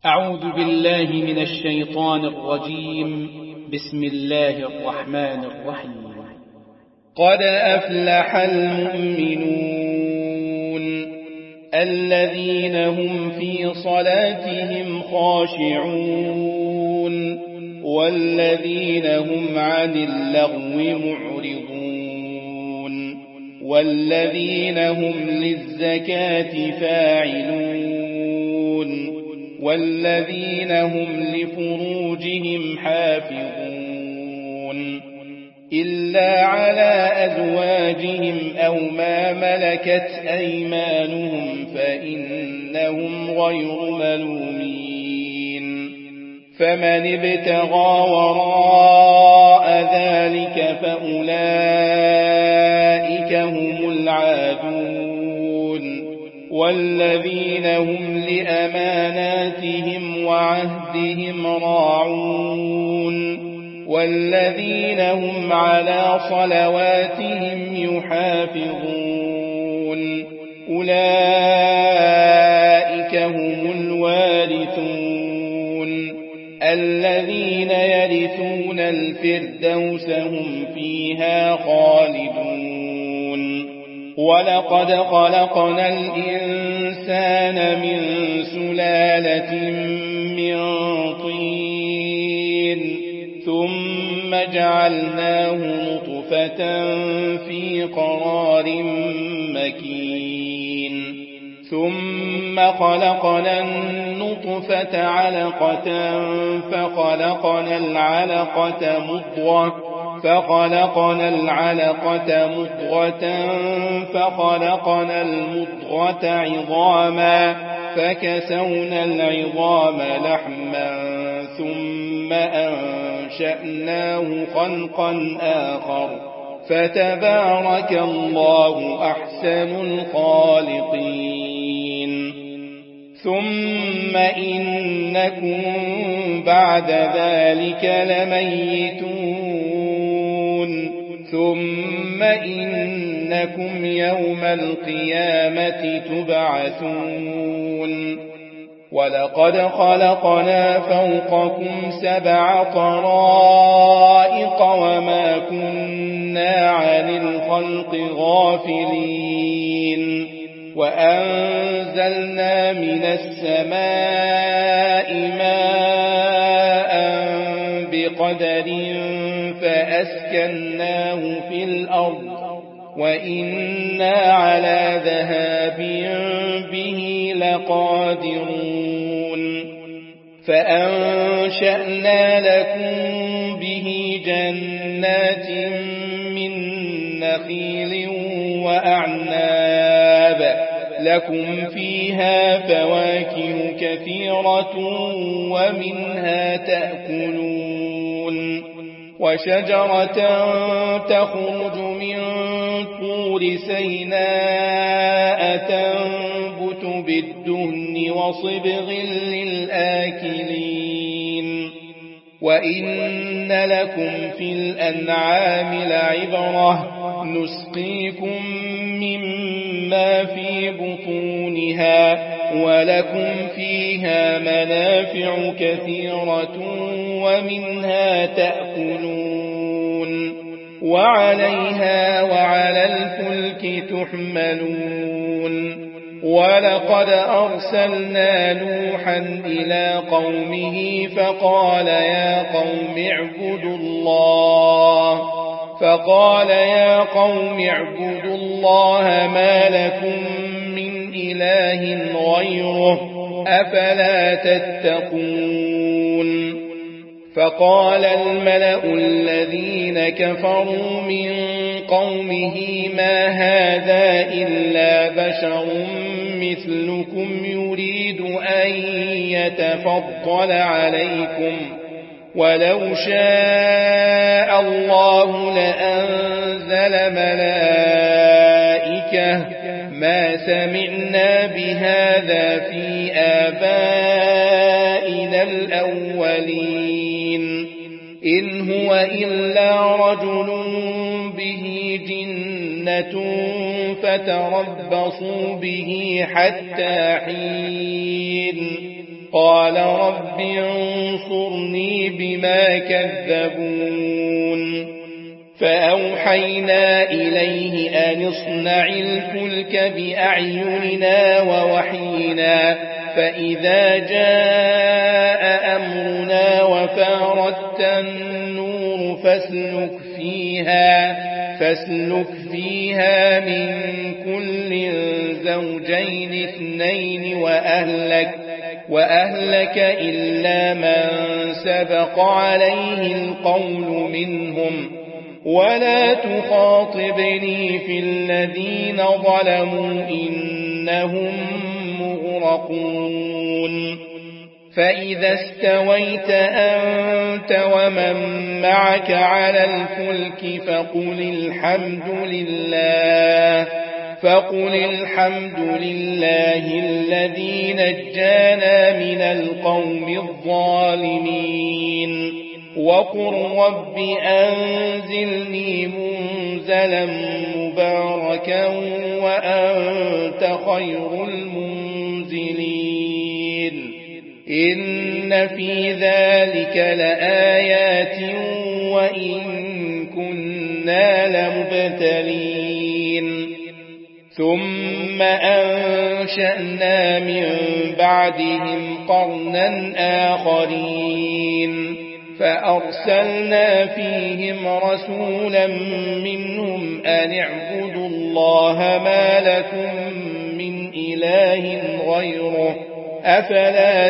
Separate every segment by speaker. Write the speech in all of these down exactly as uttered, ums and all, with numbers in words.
Speaker 1: أعوذ بالله من الشيطان الرجيم. بسم الله الرحمن الرحيم. قد أفلح المؤمنون الذين هم في صلاتهم خاشعون والذين هم عن اللغو معرضون والذين هم للزكاة فاعلون والذين هم لفروجهم حافظون إلا على أزواجهم أو ما ملكت أيمانهم فإنهم غير ملومين فمن ابتغى وراء ذلك فأولئك هم العادون والذين هم لأماناتهم وعهدهم راعون والذين هم على صلواتهم يحافظون أولئك هم الوارثون الذين يرثون الفردوس هم فيها خالدون ولقد خلقنا الإنسان من سلالة من طين ثم جعلناه نطفة في قرار مكين ثم خلقنا النطفة علقة فخلقنا العلقة مضغة فخلقنا العلقة مضغة فخلقنا المضغة عظاما فكسونا العظام لحما ثم أنشأناه خلقا آخر فتبارك الله أحسن الخالقين ثم إنكم بعد ذلك لميتون ثم إنكم يوم القيامة تبعثون ولقد خلقنا فوقكم سبع طرائق وما كنا عن الخلق غافلين وأنزلنا من السماء ماء بقدر فأسكناه في الأرض وإنا على ذهاب به لقادرون فأنشأنا لكم به جنات من نخيل وأعناب لكم فيها فواكه كثيرة ومنها تأكلون وشجرة تخرج من طور سيناء تنبت بالدهن وصبغ للآكلين وإن لكم في الأنعام لعبرة نسقيكم مما في بطونها ولكم فيها منافع كثيرة ومنها تأكلون وعليها وعلى الفلك تحملون ولقد أرسلنا نوحا إلى قومه فقال يا قوم اعبدوا الله فقال يا قوم اعبدوا الله ما لكم من إله غيره أفلا تتقون فقال الملأ الذين كفروا من قومه ما هذا إلا بشر مثلكم يريد أن يتفضل عليكم ولو شاء الله لأنزل ملائكة ما سمعنا بهذا في آبائنا الأولين إن هو إلا رجل به جنة فتربصوا به حتى حين قال رب انصرني بما كذبون فأوحينا إليه أن اصنع الفلك بأعيننا ووحينا فإذا جاء أمرنا وفارت النور فاسلك فيها فاسلك فيها من كل زوجين اثنين وأهلك وأهلك إلا من سبق عليه القول منهم ولا تخاطبني في الذين ظلموا إنهم مغرقون فإذا استويت أنت ومن معك على الفلك فقل الحمد لله فقل الحمد لله الذي نجانا من القوم الظالمين وقل رب أنزلني منزلا مباركا وأنت خير المنزلين إن في ذلك لآيات وإن كنا لمبتلين ثم أنشأنا من بعدهم قرنا آخرين فأرسلنا فيهم رسولا منهم أن اعبدوا الله ما لكم من إله غيره أفلا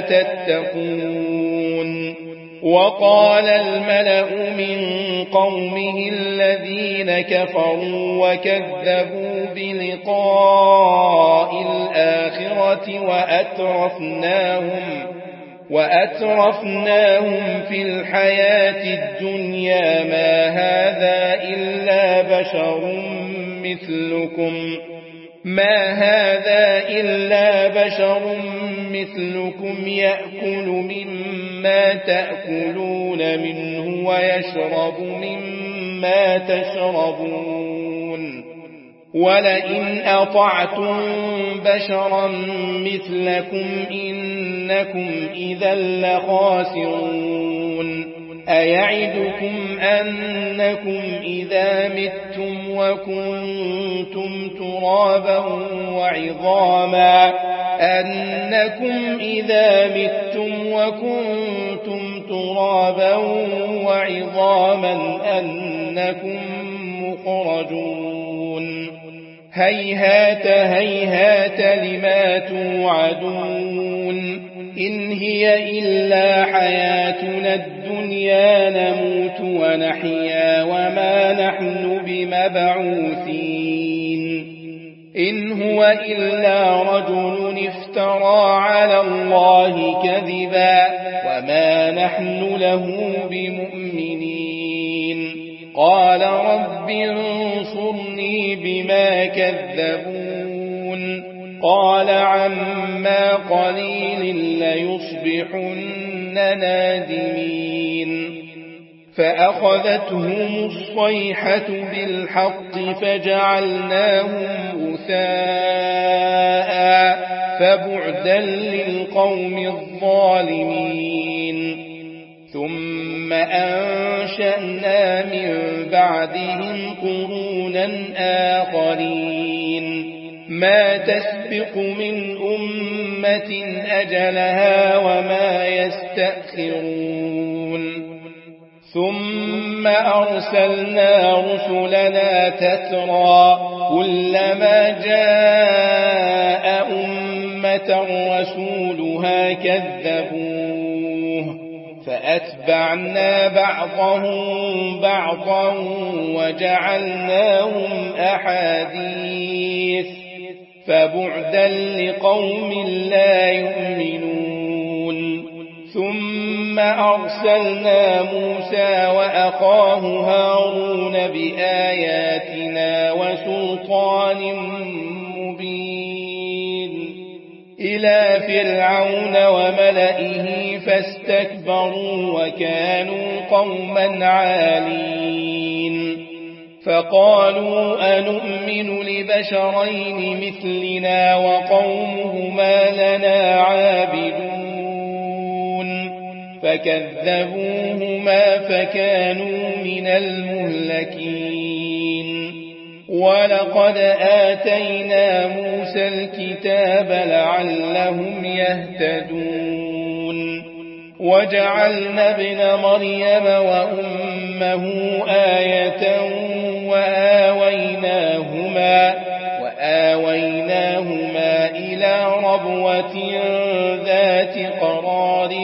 Speaker 1: تتقون وقال الملأ من قومه الذين كفروا وكذبوا بلقاء الآخرة وأترفناهم وأترفناهم في الحياة الدنيا ما هذا إلا بشر مثلكم ما هذا إلا بشر مثلكم يأكل مما تأكلون منه ويشرب مما تشربون ولئن أطعتم بشرا مثلكم إنكم إذا لخاسرون أيعدكم أنكم إذا متم وكنتم ترابا وعظاما أنكم إذا متم وكنتم ترابا وعظاما أنكم مخرجون هيهات هيهات لما توعدون إن هي إلا حياتنا الدنيا نموت ونحيا وما نحن بمبعوثين إن هو إلا رجل افترى على الله كذبا وما نحن له بمؤمنين قال رب انصرني بما كذبون قال عما قليل ليصبحن نادمين فأخذتهم الصيحة بالحق فجعلناهم غثاء فبعدا للقوم الظالمين ثم أنشأنا من بعدهم قرونا آخرين ما تسبق من أمة أجلها وما يستأخرون ثم أرسلنا رسلنا تترى كلما جاء أمة رسولها كذبوه فأتبعنا بعضهم بعضا وجعلناهم أحاديث فبعدا لقوم لا يؤمنون ثم أرسلنا موسى وأخاه هارون بآياتنا وسلطان مبين إلى فرعون وملئه فاستكبروا وكانوا قوما عالين فقالوا أنؤمن لبشرين مثلنا وقومهما لنا عابدون فكذبوهما فكانوا من المهلكين ولقد آتينا موسى الكتاب لعلهم يهتدون وجعلنا ابن مريم وأمه آية وآويناهما, وآويناهما إلى ربوة ذات قرار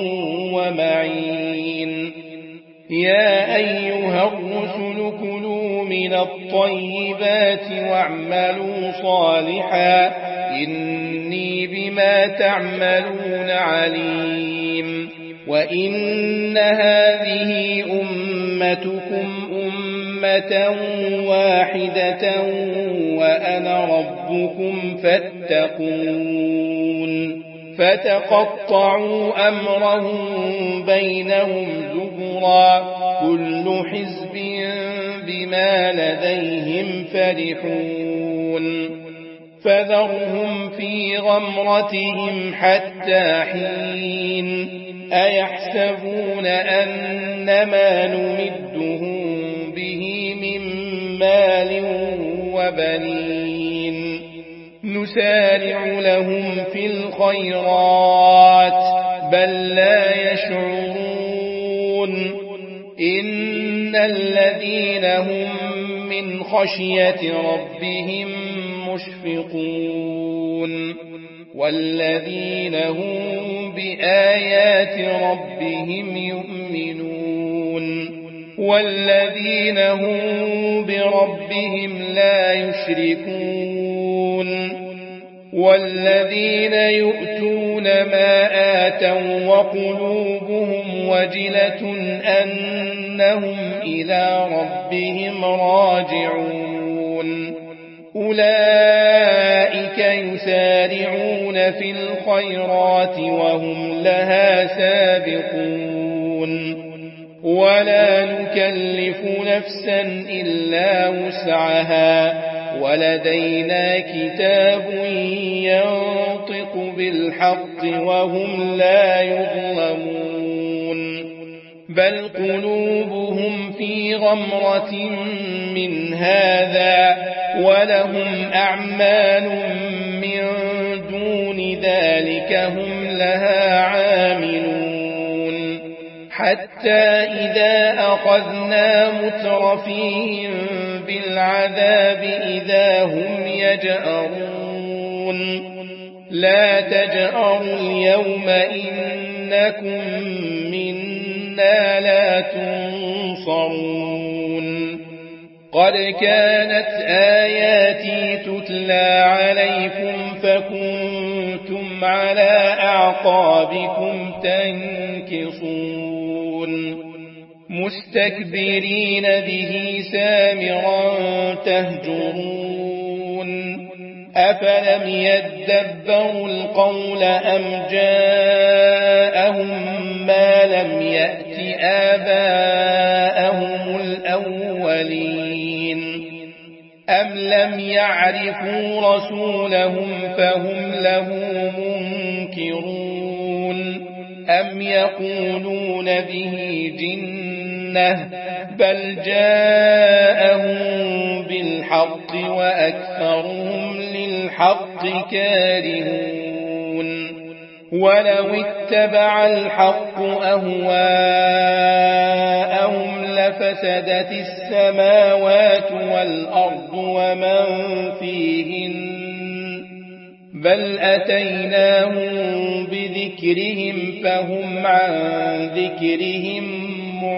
Speaker 1: ومعين يا أيها الرسل كلوا من الطيبات واعملوا صالحا إني بما تعملون عليم وإن هذه أمتكم أمة واحدة وأنا ربكم فاتقون فتقطعوا أمرهم بينهم زبرا كل حزب بما لديهم فرحون فذرهم في غمرتهم حتى حين أيحسبون أنما نمدهم به من مال وبنين نسارع لهم في الخيرات بل لا يشعرون إن الذين هم من خشية ربهم مشفقون والذين هم بآيات ربهم يؤمنون والذين هم بربهم لا يشركون والذين يؤتون ما آتوا وقلوبهم وجلة أنهم إلى ربهم راجعون أولئك يسارعون في الخيرات وهم لها سابقون ولا نكلف نفسا إلا وسعها ولدينا كتاب ينطق بالحق وهم لا يظلمون بل قلوبهم في غمرة من هذا ولهم أعمال من دون ذلك هم لها عاملون حتى إذا أخذنا مترفيهم بالعذاب إذا هم يجأرون لا تجأروا اليوم إنكم منا لا تنصرون قد كانت آياتي تتلى عليكم فكنتم على أعقابكم تنكصون مستكبرين به سامرا تهجرون أفلم يدبروا القول أم جاءهم ما لم يأت آباءهم الأولين أم لم يعرفوا رسولهم فهم له منكرون أم يقولون به جنة بل جاءهم بالحق وأكثرهم للحق كارهون ولو اتبع الحق أهواءهم لفسدت السماوات والأرض ومن فيهن بل أتيناهم بذكرهم فهم عن ذكرهم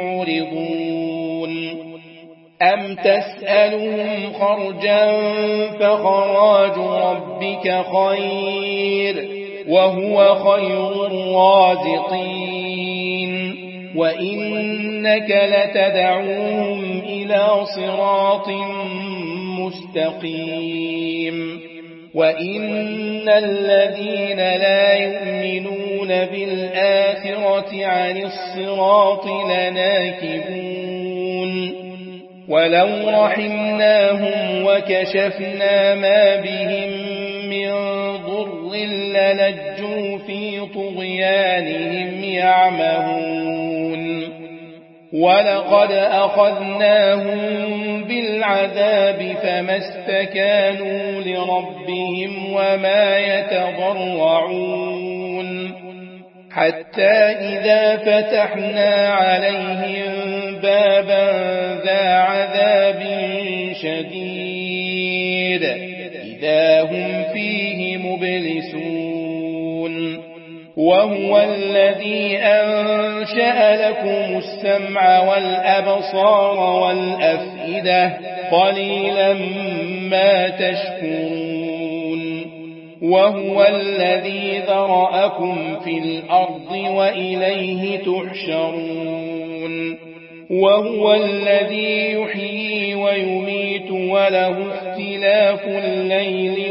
Speaker 1: معرضون أم تسألهم خرجا فخراج ربك خير وهو خير الرازقين وإنك لتدعوهم إلى صراط مستقيم وإن الذين لا يؤمنون بالآخرة عن الصراط لناكبون ولو رحمناهم وكشفنا ما بهم من ضر للجوا في طغيانهم طغيانهم يعمهون ولقد أخذناهم بالعذاب فما استكانوا لربهم وما يتضرعون حتى إذا فتحنا عليهم بابا ذا عذاب شديد إذا هم فيه مبلسون وهو الذي أنشأ لكم السمع والأبصار والأفئدة قليلا ما تشكرون وهو الذي ذرأكم في الأرض وإليه تحشرون وهو الذي يحيي ويميت وله اختلاف الليل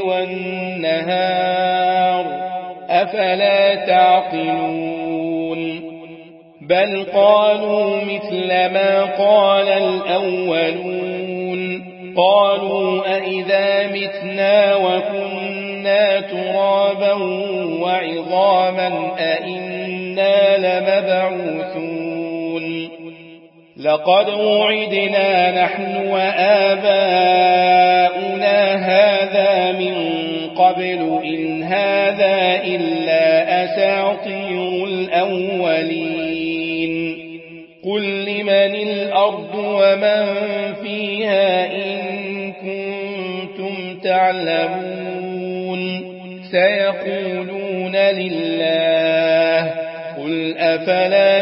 Speaker 1: والنهار أفلا تعقلون بل قالوا مثل ما قال الأولون قالوا أئذا متنا وكنا ترابا وعظاما أئنا لمبعوثون لقد وعدنا نحن وآباؤنا هذا من قبل إن هذا إلا أساطير الأولين قل لمن الأرض ومن فيها إن كنتم تعلمون سيقولون لله قل أفلا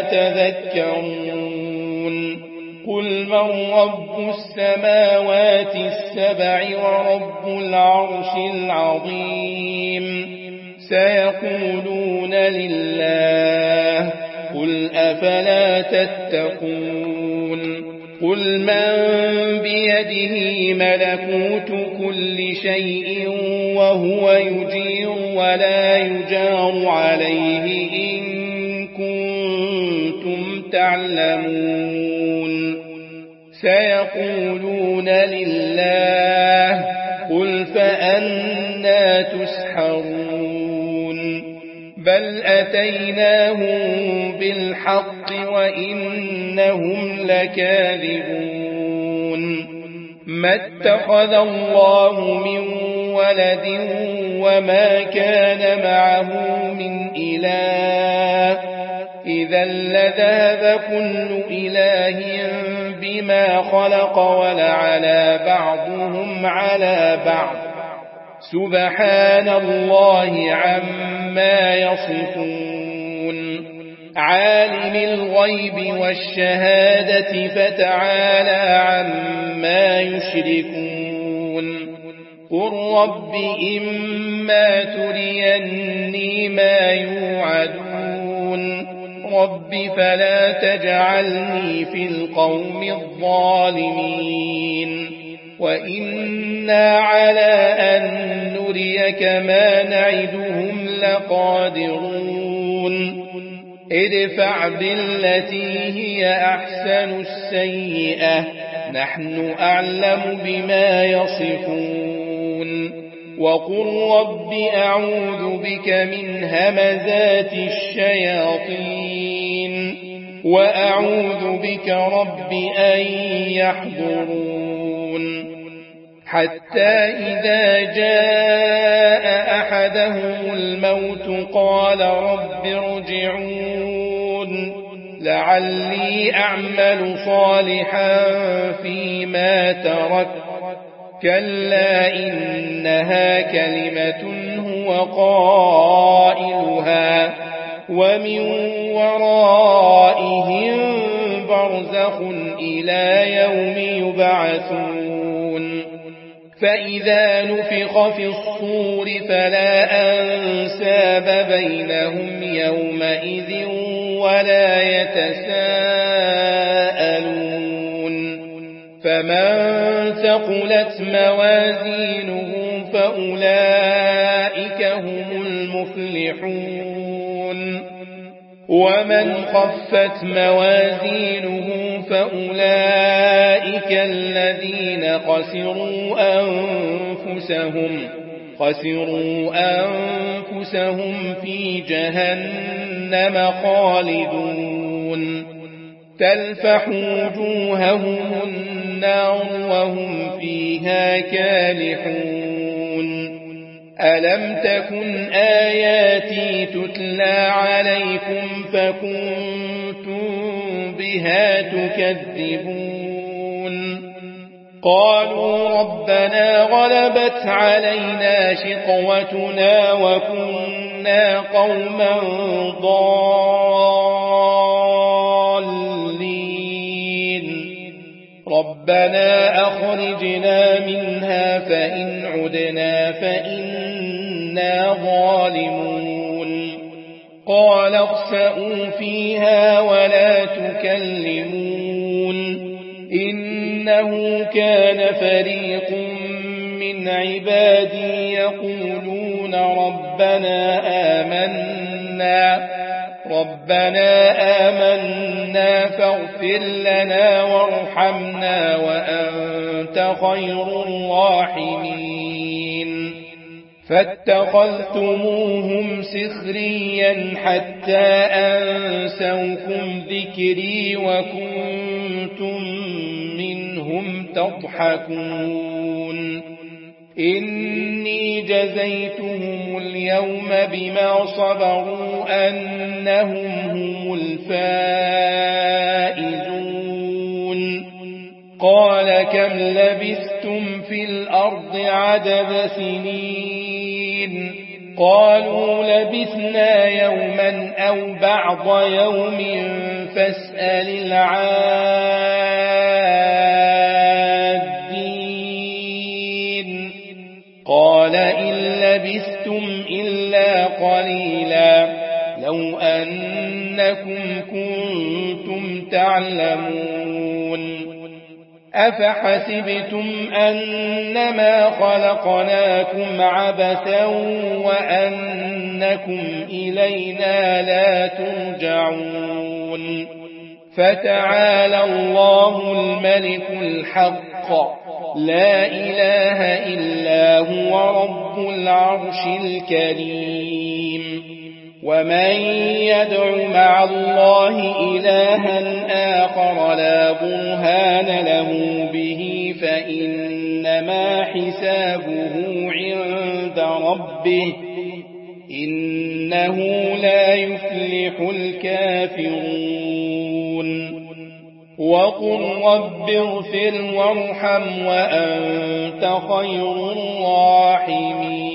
Speaker 1: تذكرون قل من رب السماوات السبع ورب العرش العظيم سيقولون لله قل أفلا تتقون قل من بيده ملكوت كل شيء وهو يجير ولا يجار عليه إن كنتم تعلمون سيقولون لله قل فأنا تسحرون بل أتيناهم بالحق وإنهم لكاذبون ما اتخذ الله من ولد وما كان معه من إله إذا لذهب كل إله بما خلق ولعلى بعضهم على بعض سبحان الله عما يصفون عالم الغيب والشهادة فتعالى عما يشركون قل رب إما تريني ما يوعدون رب فلا تجعلني في القوم الظالمين وإنا على أن نريك ما نعدهم لقادرون ادفع بالتي هي أحسن السيئة نحن أعلم بما يصفون وقل رب أعوذ بك من همزات الشياطين وأعوذ بك رب أن يحضرون حتى إذا جاء أحدهم الموت قال رب ارجعون لعلي أعمل صالحا فيما تركت كلا إنها كلمة هو قائلها ومن ورائهم برزخ إلى يوم يبعثون فإذا نفخ في الصور فلا أنساب بينهم يومئذ ولا يتساءلون فمن ثقلت موازينه فأولئك هم المفلحون ومن خفت موازينه فأولئك الذين خسروا أنفسهم خسروا أنفسهم في جهنم جهنم خالدون تلفح وجوههم النار وهم فيها كالحون ألم تكن آياتي تتلى عليكم فكنتم بها تكذبون قالوا ربنا غلبت علينا شقوتنا وكنا قوما ضالين ربنا أخرجنا منها فإن عدنا فإنا ظالمون قال اخسئوا فيها ولا تكلمون إنه كان فريق من عبادي يقولون ربنا آمنا ربنا آمنا فاغفر لنا وارحمنا وأنت خير الراحمين فاتخذتموهم سخريا حتى أنسوكم ذكري وكنتم منهم تضحكون إني جزيتهم اليوم بما صبروا أنهم هم الفائزون قال كم لبثتم في الأرض عدد سنين قالوا لبثنا يوما أو بعض يوم فاسأل العادين قال إن لبثتم إلا قليلا لو أنكم كنتم تعلمون أفحسبتم أنما خلقناكم عبثا وأنكم إلينا لا ترجعون فتعالى الله الملك الحق لا إله إلا هو رب العرش الكريم ومن يدع مع الله إلها آخر لا برهان له به فإنما حسابه عند ربه إنه لا يفلح الكافرون وقل رب اغفر وارحم وأنت خير الراحمين